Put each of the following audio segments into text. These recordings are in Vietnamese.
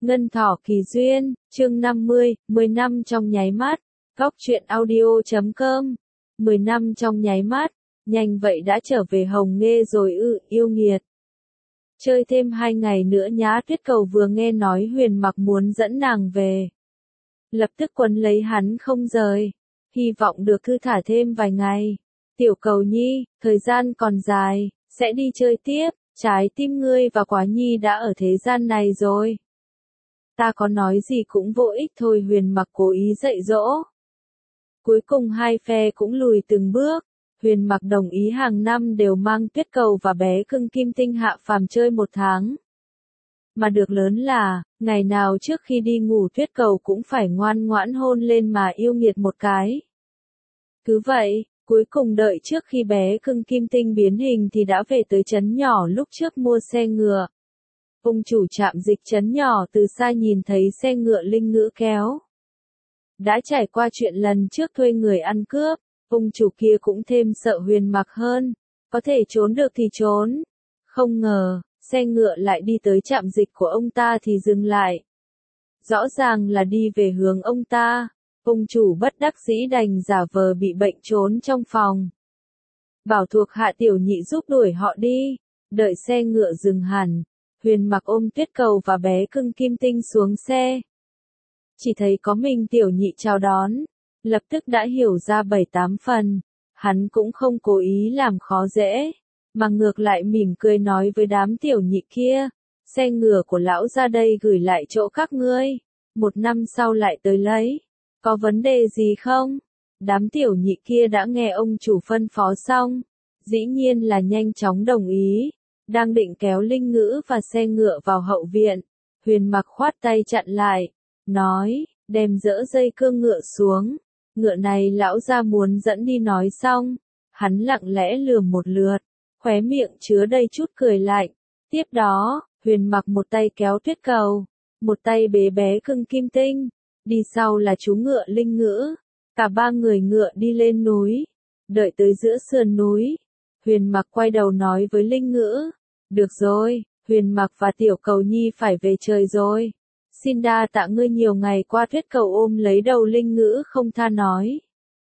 Ngân thỏ kỳ duyên, chương 50, 10 năm trong nháy mắt. Góc truyện audio.com. 10 năm trong nháy mắt, nhanh vậy đã trở về Hồng Nghê rồi ư, yêu nghiệt. Chơi thêm 2 ngày nữa nhá. Tuyết Cầu vừa nghe nói Huyền Mặc muốn dẫn nàng về, lập tức quấn lấy hắn không rời, hy vọng được cứ thả thêm vài ngày. Tiểu Cầu nhi, thời gian còn dài, sẽ đi chơi tiếp, trái tim ngươi và Quá Nhi đã ở thế gian này rồi. Ta có nói gì cũng vô ích thôi, Huyền Mặc cố ý dạy dỗ. Cuối cùng hai phe cũng lùi từng bước. Huyền Mặc đồng ý hàng năm đều mang Tuyết Cầu và bé cưng Kim Tinh hạ phàm chơi 1 tháng. Mà được lớn là, ngày nào trước khi đi ngủ Tuyết Cầu cũng phải ngoan ngoãn hôn lên mà yêu nghiệt một cái. Cứ vậy, cuối cùng đợi trước khi bé cưng Kim Tinh biến hình thì đã về tới trấn nhỏ lúc trước mua xe ngựa. Ông chủ trạm dịch trấn nhỏ từ xa nhìn thấy xe ngựa Linh Ngữ kéo. Đã trải qua chuyện lần trước thuê người ăn cướp, ông chủ kia cũng thêm sợ Huyền Mặc hơn, có thể trốn được thì trốn. Không ngờ, xe ngựa lại đi tới trạm dịch của ông ta thì dừng lại. Rõ ràng là đi về hướng ông ta, ông chủ bất đắc dĩ đành giả vờ bị bệnh trốn trong phòng. Bảo thuộc hạ tiểu nhị giúp đuổi họ đi, đợi xe ngựa dừng hẳn. Huyền Mặc ôm Tuyết Cầu và bé cưng Kim Tinh xuống xe. Chỉ thấy có mình tiểu nhị chào đón, lập tức đã hiểu ra 7-8 phần. Hắn cũng không cố ý làm khó dễ, mà ngược lại mỉm cười nói với đám tiểu nhị kia, xe ngựa của lão ra đây gửi lại chỗ các ngươi, 1 năm sau lại tới lấy, có vấn đề gì không? Đám tiểu nhị kia đã nghe ông chủ phân phó xong, dĩ nhiên là nhanh chóng đồng ý. Đang định kéo Linh Ngữ và xe ngựa vào hậu viện, Huyền Mặc khoát tay chặn lại, nói, đem dỡ dây cương ngựa xuống, ngựa này lão gia muốn dẫn đi. Nói xong, hắn lặng lẽ lườm một lượt, khóe miệng chứa đầy chút cười lạnh. Tiếp đó, Huyền Mặc một tay kéo Tuyết Cầu, một tay bế bé cưng Kim Tinh, đi sau là chú ngựa Linh Ngữ, cả 3 người ngựa đi lên núi. Đợi tới giữa sườn núi, Huyền Mặc quay đầu nói với Linh Ngữ, được rồi, Huyền Mặc và Tiểu Cầu nhi phải về trời rồi. Xin đa tạ ngươi nhiều ngày qua. Tuyết Cầu ôm lấy đầu Linh Ngữ không tha nói.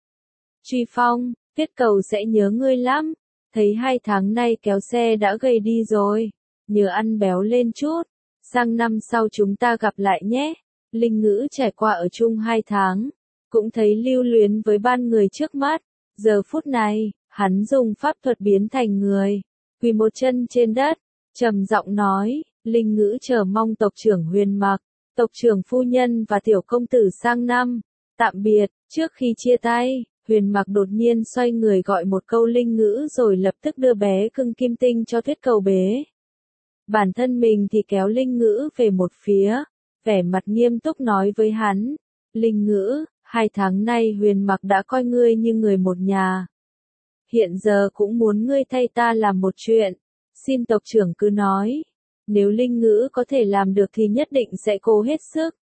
Truy Phong, Tuyết Cầu sẽ nhớ ngươi lắm, thấy 2 tháng nay kéo xe đã gầy đi rồi, nhớ ăn béo lên chút, sang năm sau chúng ta gặp lại nhé. Linh Ngữ trải qua ở chung 2 tháng, cũng thấy lưu luyến với ban người trước mắt, giờ phút này, hắn dùng pháp thuật biến thành người, quỳ một chân trên đất, trầm giọng nói, Linh Ngữ chờ mong tộc trưởng Huyền Mặc, tộc trưởng phu nhân và tiểu công tử sang năm, tạm biệt. Trước khi chia tay, Huyền Mặc đột nhiên xoay người gọi một câu Linh Ngữ rồi lập tức đưa bé cưng Kim Tinh cho Tuyết Cầu bế. Bản thân mình thì kéo Linh Ngữ về một phía, vẻ mặt nghiêm túc nói với hắn, Linh Ngữ, 2 tháng nay Huyền Mặc đã coi ngươi như người một nhà. Hiện giờ cũng muốn ngươi thay ta làm một chuyện, xin tộc trưởng cứ nói, nếu Linh Ngữ có thể làm được thì nhất định sẽ cố hết sức.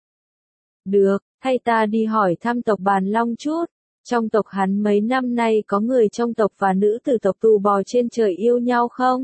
Được, thay ta đi hỏi thăm tộc Bàn Long chút, trong tộc hắn mấy năm nay có người trong tộc và nữ tử tộc tù bò trên trời yêu nhau không?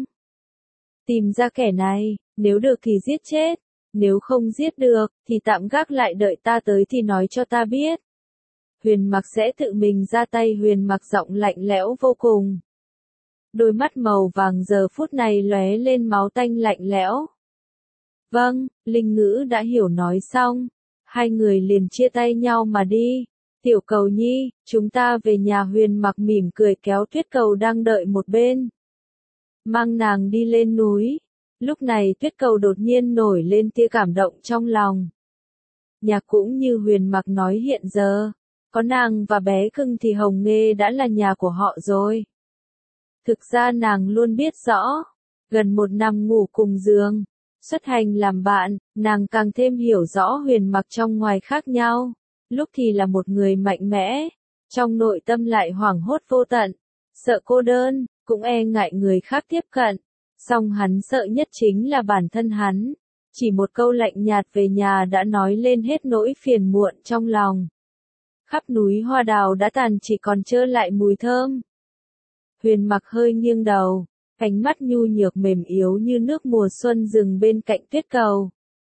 Tìm ra kẻ này, nếu được thì giết chết, nếu không giết được, thì tạm gác lại đợi ta tới thì nói cho ta biết. Huyền Mặc sẽ tự mình ra tay. Huyền Mặc giọng lạnh lẽo vô cùng. Đôi mắt màu vàng giờ phút này lóe lên máu tanh lạnh lẽo. Vâng, Linh Ngữ đã hiểu nói xong. Hai người liền chia tay nhau mà đi. Tiểu Cầu nhi, chúng ta về nhà. Huyền Mặc mỉm cười kéo Tuyết Cầu đang đợi một bên, mang nàng đi lên núi. Lúc này Tuyết Cầu đột nhiên nổi lên tia cảm động trong lòng. Nhà cũng như Huyền Mặc nói hiện giờ, có nàng và bé cưng thì Hồng Nghê đã là nhà của họ rồi. Thực ra nàng luôn biết rõ, gần 1 năm ngủ cùng giường, xuất hành làm bạn, nàng càng thêm hiểu rõ Huyền Mặc trong ngoài khác nhau. Lúc thì là một người mạnh mẽ, trong nội tâm lại hoảng hốt vô tận, sợ cô đơn, cũng e ngại người khác tiếp cận. Song hắn sợ nhất chính là bản thân hắn. Chỉ một câu lạnh nhạt về nhà đã nói lên hết nỗi phiền muộn trong lòng. Khắp núi hoa đào đã tàn, chỉ còn trơ lại mùi thơm. Huyền Mặc hơi nghiêng đầu, ánh mắt nhu nhược mềm yếu như nước mùa xuân dừng bên cạnh Tuyết Cầu.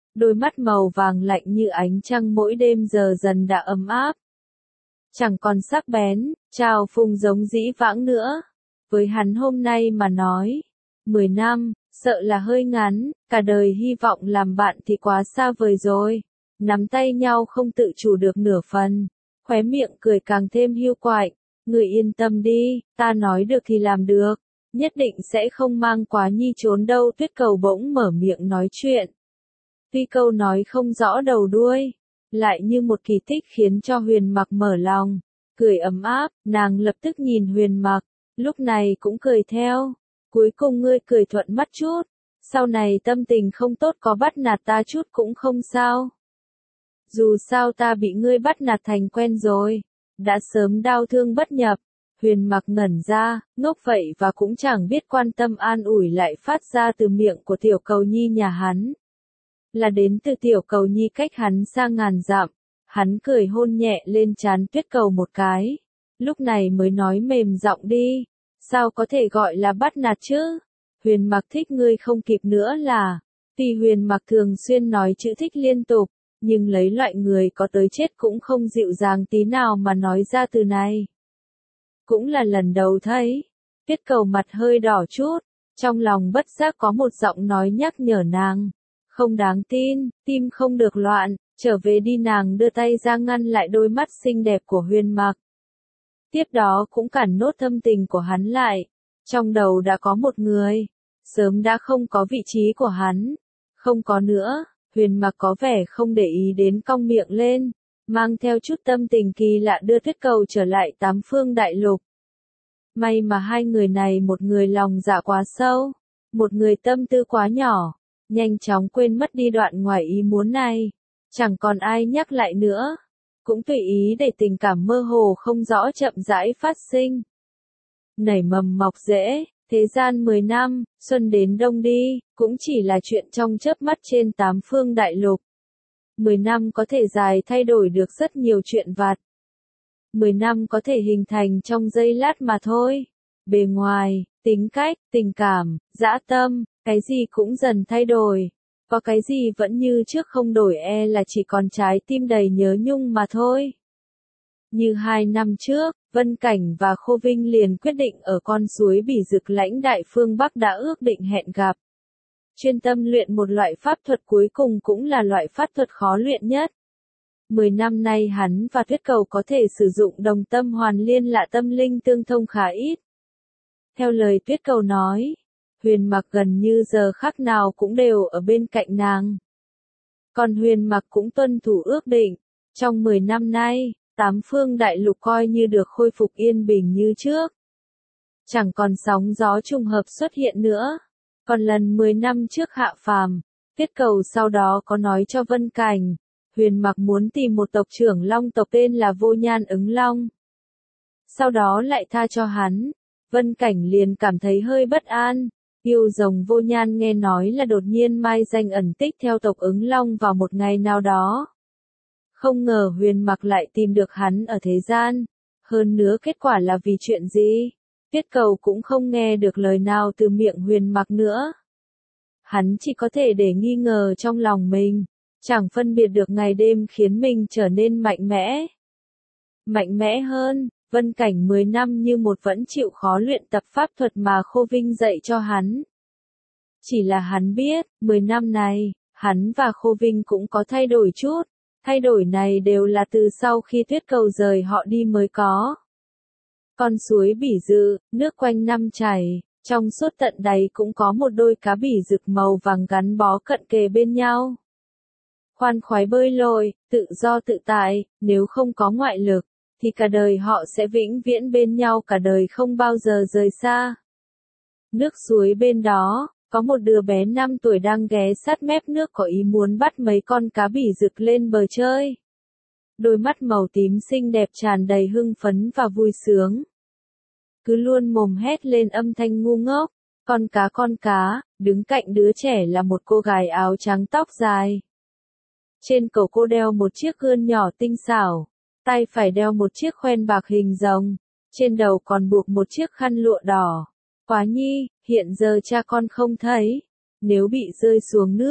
đôi mắt màu vàng lạnh như ánh trăng mỗi đêm giờ dần đã ấm áp. Chẳng còn sắc bén, trào phúng giống dĩ vãng nữa. Với hắn hôm nay mà nói, 10 năm, sợ là hơi ngắn, cả đời hy vọng làm bạn thì quá xa vời rồi. Nắm tay nhau không tự chủ được nửa phần, khóe miệng cười càng thêm hiu quạnh. Người yên tâm đi, ta nói được thì làm được, nhất định sẽ không mang quá nhi trốn đâu. Tuyết Cầu bỗng mở miệng nói chuyện. Tuy câu nói không rõ đầu đuôi, lại như một kỳ tích khiến cho Huyền Mặc mở lòng, cười ấm áp. Nàng lập tức nhìn Huyền Mặc, lúc này cũng cười theo. Cuối cùng ngươi cười thuận mắt chút, sau này tâm tình không tốt có bắt nạt ta chút cũng không sao. Dù sao ta bị ngươi bắt nạt thành quen rồi, đã sớm đau thương bất nhập. Huyền Mặc ngẩn ra, ngốc vậy và cũng chẳng biết quan tâm an ủi lại phát ra từ miệng của Tiểu Cầu Nhi nhà hắn. Là đến từ Tiểu Cầu Nhi cách hắn xa ngàn dặm. Hắn cười hôn nhẹ lên trán Tuyết Cầu một cái, lúc này mới nói mềm giọng đi. Sao có thể gọi là bắt nạt chứ? Huyền Mặc thích ngươi không kịp nữa là. Tuy Huyền Mặc thường xuyên nói chữ thích liên tục, nhưng lấy loại người có tới chết cũng không dịu dàng tí nào mà nói ra từ này. Cũng là lần đầu thấy. Tuyết Cầu mặt hơi đỏ chút, trong lòng bất giác có một giọng nói nhắc nhở nàng. Không đáng tin, tim không được loạn, trở về đi. Nàng đưa tay ra ngăn lại đôi mắt xinh đẹp của Huyền Mặc. Tiếp đó cũng cản nốt thâm tình của hắn lại. Trong đầu đã có một người, sớm đã không có vị trí của hắn. Không có nữa. Huyền Mặc có vẻ không để ý đến, cong miệng lên, mang theo chút tâm tình kỳ lạ đưa Tuyết Cầu trở lại Tám Phương Đại Lục. May mà hai người này, một người lòng dạ quá sâu, một người tâm tư quá nhỏ, nhanh chóng quên mất đi đoạn ngoài ý muốn này. Chẳng còn ai nhắc lại nữa, cũng tùy ý để tình cảm mơ hồ không rõ chậm rãi phát sinh. Nảy mầm mọc rễ. Thế gian 10 năm, xuân đến đông đi, cũng chỉ là chuyện trong chớp mắt trên Tám Phương Đại Lục. 10 năm có thể dài thay đổi được rất nhiều chuyện vặt. 10 năm có thể hình thành trong giây lát mà thôi. Bề ngoài, tính cách, tình cảm, dã tâm, cái gì cũng dần thay đổi. Có cái gì vẫn như trước không đổi, là chỉ còn trái tim đầy nhớ nhung mà thôi. Như 2 năm trước, Vân Cảnh và Khô Vinh liền quyết định ở con suối Bỉ Dực lãnh đại phương Bắc đã ước định hẹn gặp. Chuyên tâm luyện một loại pháp thuật cuối cùng cũng là loại pháp thuật khó luyện nhất. 10 năm nay hắn và Tuyết Cầu có thể sử dụng đồng tâm hoàn liên, lạ tâm linh tương thông khá ít. Theo lời Tuyết Cầu nói, Huyền Mặc gần như giờ khắc nào cũng đều ở bên cạnh nàng. Còn Huyền Mặc cũng tuân thủ ước định. Trong 10 năm nay, Tám Phương Đại Lục coi như được khôi phục yên bình như trước. Chẳng còn sóng gió trùng hợp xuất hiện nữa. Còn lần 10 năm trước hạ phàm, Tuyết Cầu sau đó có nói cho Vân Cảnh, Huyền Mặc muốn tìm một tộc trưởng long tộc tên là Vô Nhan Ứng Long. Sau đó lại tha cho hắn. Vân Cảnh liền cảm thấy hơi bất an. Yêu rồng Vô Nhan nghe nói là đột nhiên mai danh ẩn tích theo tộc Ứng Long vào một ngày nào đó. Không ngờ Huyền Mặc lại tìm được hắn ở thế gian. Hơn nữa kết quả là vì chuyện gì? Tuyết Cầu cũng không nghe được lời nào từ miệng Huyền Mặc nữa. Hắn chỉ có thể để nghi ngờ trong lòng mình. Chẳng phân biệt được ngày đêm khiến mình trở nên mạnh mẽ. Mạnh mẽ hơn, Vân Cảnh 10 năm như một vẫn chịu khó luyện tập pháp thuật mà Khô Vinh dạy cho hắn. Chỉ là hắn biết, 10 năm này, hắn và Khô Vinh cũng có thay đổi chút. Thay đổi này đều là từ sau khi Tuyết Cầu rời họ đi mới có. Con suối Bỉ Dự, nước quanh năm chảy, trong suốt tận đáy cũng có một đôi cá bỉ rực màu vàng gắn bó cận kề bên nhau. Khoan khoái bơi lội, tự do tự tại, nếu không có ngoại lực, thì cả đời họ sẽ vĩnh viễn bên nhau, cả đời không bao giờ rời xa. Nước suối bên đó, có một đứa bé 5 tuổi đang ghé sát mép nước có ý muốn bắt mấy con cá bỉ rực lên bờ chơi. Đôi mắt màu tím xinh đẹp tràn đầy hưng phấn và vui sướng. Cứ luôn mồm hét lên âm thanh ngu ngốc, con cá, đứng cạnh đứa trẻ là một cô gái áo trắng tóc dài. Trên cổ cô đeo một chiếc gươm nhỏ tinh xảo, tay phải đeo một chiếc khoen bạc hình rồng, trên đầu còn buộc một chiếc khăn lụa đỏ. Quá nhi, hiện giờ cha con không thấy, nếu bị rơi xuống nước,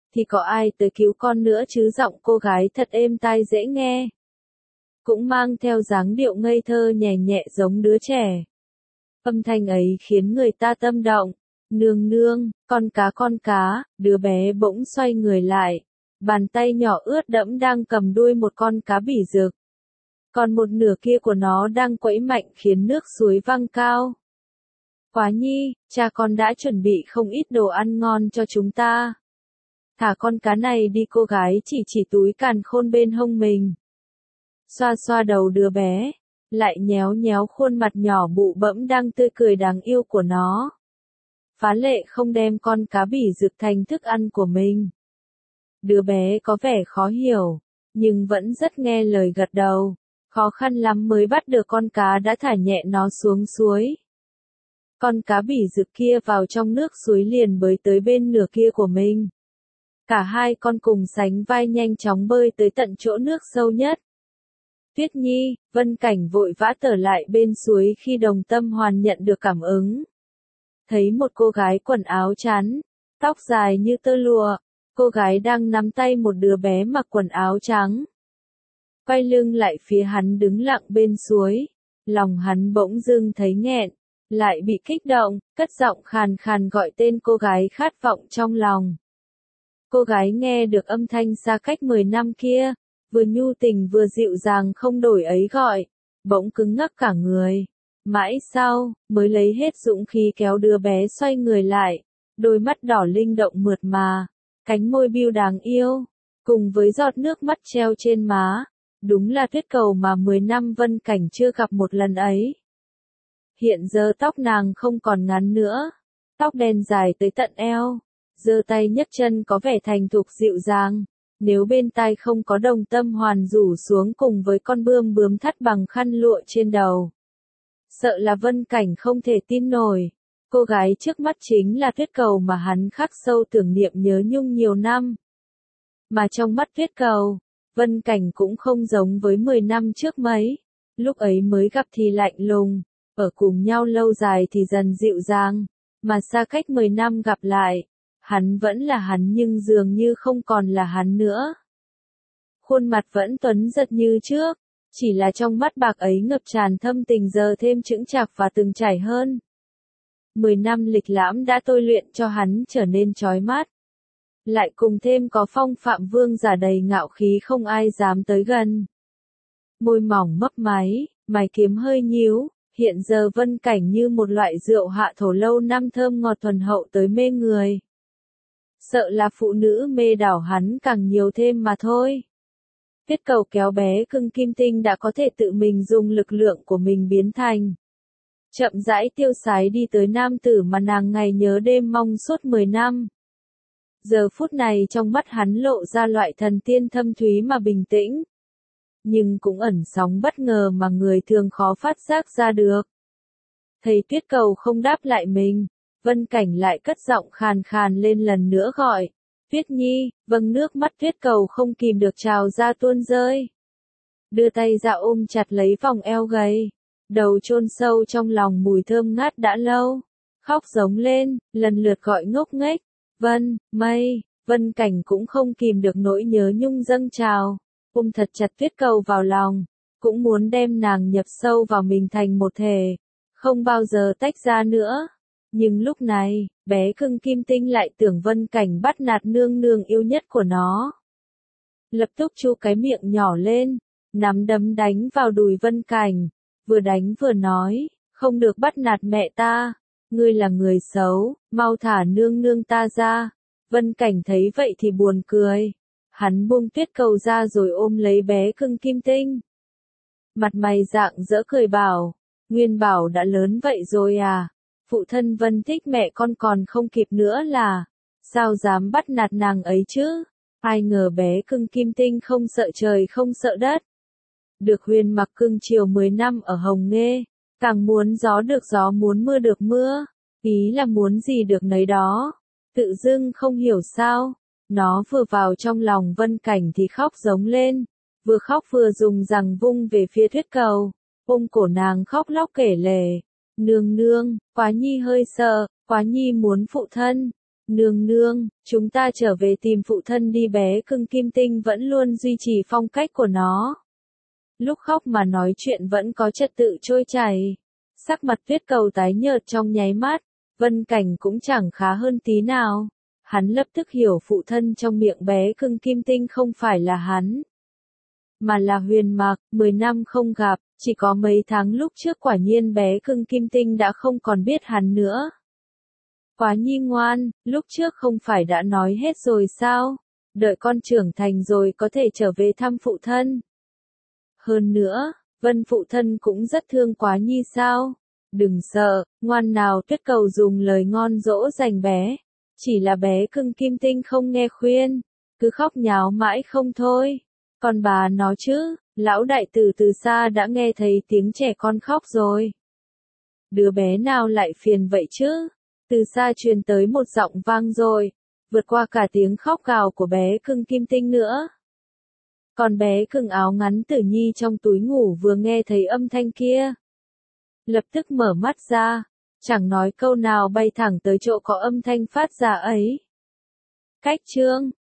thì có ai tới cứu con nữa chứ, giọng cô gái thật êm tai dễ nghe. Cũng mang theo dáng điệu ngây thơ nhẹ nhẹ giống đứa trẻ. Âm thanh ấy khiến người ta tâm động. Nương nương, con cá, đứa bé bỗng xoay người lại. Bàn tay nhỏ ướt đẫm đang cầm đuôi một con cá bỉ rực. Còn một nửa kia của nó đang quẫy mạnh khiến nước suối văng cao. Quá nhi, cha con đã chuẩn bị không ít đồ ăn ngon cho chúng ta. Thả con cá này đi, cô gái chỉ túi càn khôn bên hông mình. Xoa xoa đầu đứa bé, lại nhéo nhéo khuôn mặt nhỏ bụ bẫm đang tươi cười đáng yêu của nó. Phá lệ không đem con cá bỉ rực thành thức ăn của mình. Đứa bé có vẻ khó hiểu, nhưng vẫn rất nghe lời gật đầu. Khó khăn lắm mới bắt được con cá đã thả nhẹ nó xuống suối. Con cá bỉ rực kia vào trong nước suối liền bơi tới bên nửa kia của mình. Cả hai con cùng sánh vai nhanh chóng bơi tới tận chỗ nước sâu nhất. Tuyết Nhi, Vân Cảnh vội vã trở lại bên suối khi Đồng Tâm Hoàn nhận được cảm ứng. Thấy một cô gái quần áo trắng, tóc dài như tơ lụa, cô gái đang nắm tay một đứa bé mặc quần áo trắng. Quay lưng lại phía hắn đứng lặng bên suối, lòng hắn bỗng dưng thấy nghẹn, lại bị kích động, cất giọng khàn khàn gọi tên cô gái khát vọng trong lòng. Cô gái nghe được âm thanh xa cách 10 năm kia, vừa nhu tình vừa dịu dàng không đổi ấy gọi, bỗng cứng ngắc cả người. Mãi sau, mới lấy hết dũng khí kéo đứa bé xoay người lại, đôi mắt đỏ linh động mượt mà, cánh môi biu đáng yêu, cùng với giọt nước mắt treo trên má, đúng là Tuyết Cầu mà 10 năm Vân Cảnh chưa gặp một lần ấy. Hiện giờ tóc nàng không còn ngắn nữa, tóc đen dài tới tận eo, giơ tay nhấc chân có vẻ thành thục dịu dàng. Nếu bên tai không có Đồng Tâm Hoàn rủ xuống cùng với con bướm thắt bằng khăn lụa trên đầu. Sợ là Vân Cảnh không thể tin nổi. Cô gái trước mắt chính là Tuyết Cầu mà hắn khắc sâu tưởng niệm nhớ nhung nhiều năm. Mà trong mắt Tuyết Cầu, Vân Cảnh cũng không giống với 10 năm trước mấy. Lúc ấy mới gặp thì lạnh lùng, ở cùng nhau lâu dài thì dần dịu dàng, mà xa cách 10 năm gặp lại. Hắn vẫn là hắn nhưng dường như không còn là hắn nữa. Khuôn mặt vẫn tuấn giật như trước, chỉ là trong mắt bạc ấy ngập tràn thâm tình giờ thêm chững chạc và từng trải hơn. 10 năm lịch lãm đã tôi luyện cho hắn trở nên chói mắt. Lại cùng thêm có phong phạm vương giả đầy ngạo khí không ai dám tới gần. Môi mỏng mấp máy, mày kiếm hơi nhíu, hiện giờ Vân Cảnh như một loại rượu hạ thổ lâu năm thơm ngọt thuần hậu tới mê người. Sợ là phụ nữ mê đảo hắn càng nhiều thêm mà thôi. Tuyết Cầu kéo bé cưng Kim Tinh đã có thể tự mình dùng lực lượng của mình biến thành. Chậm rãi tiêu sái đi tới nam tử mà nàng ngày nhớ đêm mong suốt 10 năm. Giờ phút này trong mắt hắn lộ ra loại thần tiên thâm thúy mà bình tĩnh. Nhưng cũng ẩn sóng bất ngờ mà người thường khó phát giác ra được. Thấy Tuyết Cầu không đáp lại mình, Vân Cảnh lại cất giọng khàn khàn lên lần nữa gọi. Tuyết Nhi, vâng, nước mắt Tuyết Cầu không kìm được trào ra tuôn rơi. Đưa tay ra ôm chặt lấy vòng eo gầy, đầu chôn sâu trong lòng mùi thơm ngát đã lâu. Khóc giống lên, lần lượt gọi ngốc nghếch. Vân, Mây, Vân Cảnh cũng không kìm được nỗi nhớ nhung dâng trào. Ôm thật chặt Tuyết Cầu vào lòng, cũng muốn đem nàng nhập sâu vào mình thành một thể, không bao giờ tách ra nữa. Nhưng lúc này, bé cưng Kim Tinh lại tưởng Vân Cảnh bắt nạt nương nương yêu nhất của nó. Lập tức chu cái miệng nhỏ lên, nắm đấm đánh vào đùi Vân Cảnh, vừa đánh vừa nói, không được bắt nạt mẹ ta, ngươi là người xấu, mau thả nương nương ta ra. Vân Cảnh thấy vậy thì buồn cười, hắn buông Tuyết Cầu ra rồi ôm lấy bé cưng Kim Tinh. Mặt mày rạng rỡ cười bảo, Nguyên Bảo đã lớn vậy rồi à? Phụ thân Vân thích mẹ con còn không kịp nữa là, sao dám bắt nạt nàng ấy chứ? Ai ngờ bé cưng Kim Tinh không sợ trời không sợ đất. Được Huyền mặc cưng chiều 10 năm ở Hồng Nghê, càng muốn gió được gió muốn mưa được mưa, ý là muốn gì được nấy đó. Tự dưng không hiểu sao, nó vừa vào trong lòng Vân Cảnh thì khóc giống lên, vừa khóc vừa dùng giằng vung về phía Tuyết Cầu, ôm cổ nàng khóc lóc kể lể. Nương nương, Quá Nhi hơi sợ, Quá Nhi muốn phụ thân. Nương nương, chúng ta trở về tìm phụ thân đi, bé cưng Kim Tinh vẫn luôn duy trì phong cách của nó. Lúc khóc mà nói chuyện vẫn có trật tự trôi chảy. Sắc mặt Tuyết Cầu tái nhợt trong nháy mắt, Vân Cảnh cũng chẳng khá hơn tí nào. Hắn lập tức hiểu phụ thân trong miệng bé cưng Kim Tinh không phải là hắn, mà là Huyền Mạc. 10 năm không gặp, chỉ có mấy tháng lúc trước quả nhiên bé cưng Kim Tinh đã không còn biết hắn nữa. Quá nhi ngoan, lúc trước không phải đã nói hết rồi sao? Đợi con trưởng thành rồi có thể trở về thăm phụ thân. Hơn nữa, Vân phụ thân cũng rất thương Quá nhi sao? Đừng sợ, ngoan nào. Tuyết Cầu dùng lời ngon dỗ dành bé. Chỉ là bé cưng Kim Tinh không nghe khuyên, cứ khóc nháo mãi không thôi. Còn bà nó chứ, lão đại tử từ xa đã nghe thấy tiếng trẻ con khóc rồi. Đứa bé nào lại phiền vậy chứ? Từ xa truyền tới một giọng vang rồi, vượt qua cả tiếng khóc gào của bé cưng Kim Tinh nữa. Còn bé cưng áo ngắn Tử Nhi trong túi ngủ vừa nghe thấy âm thanh kia, lập tức mở mắt ra, chẳng nói câu nào bay thẳng tới chỗ có âm thanh phát ra ấy. Cách chương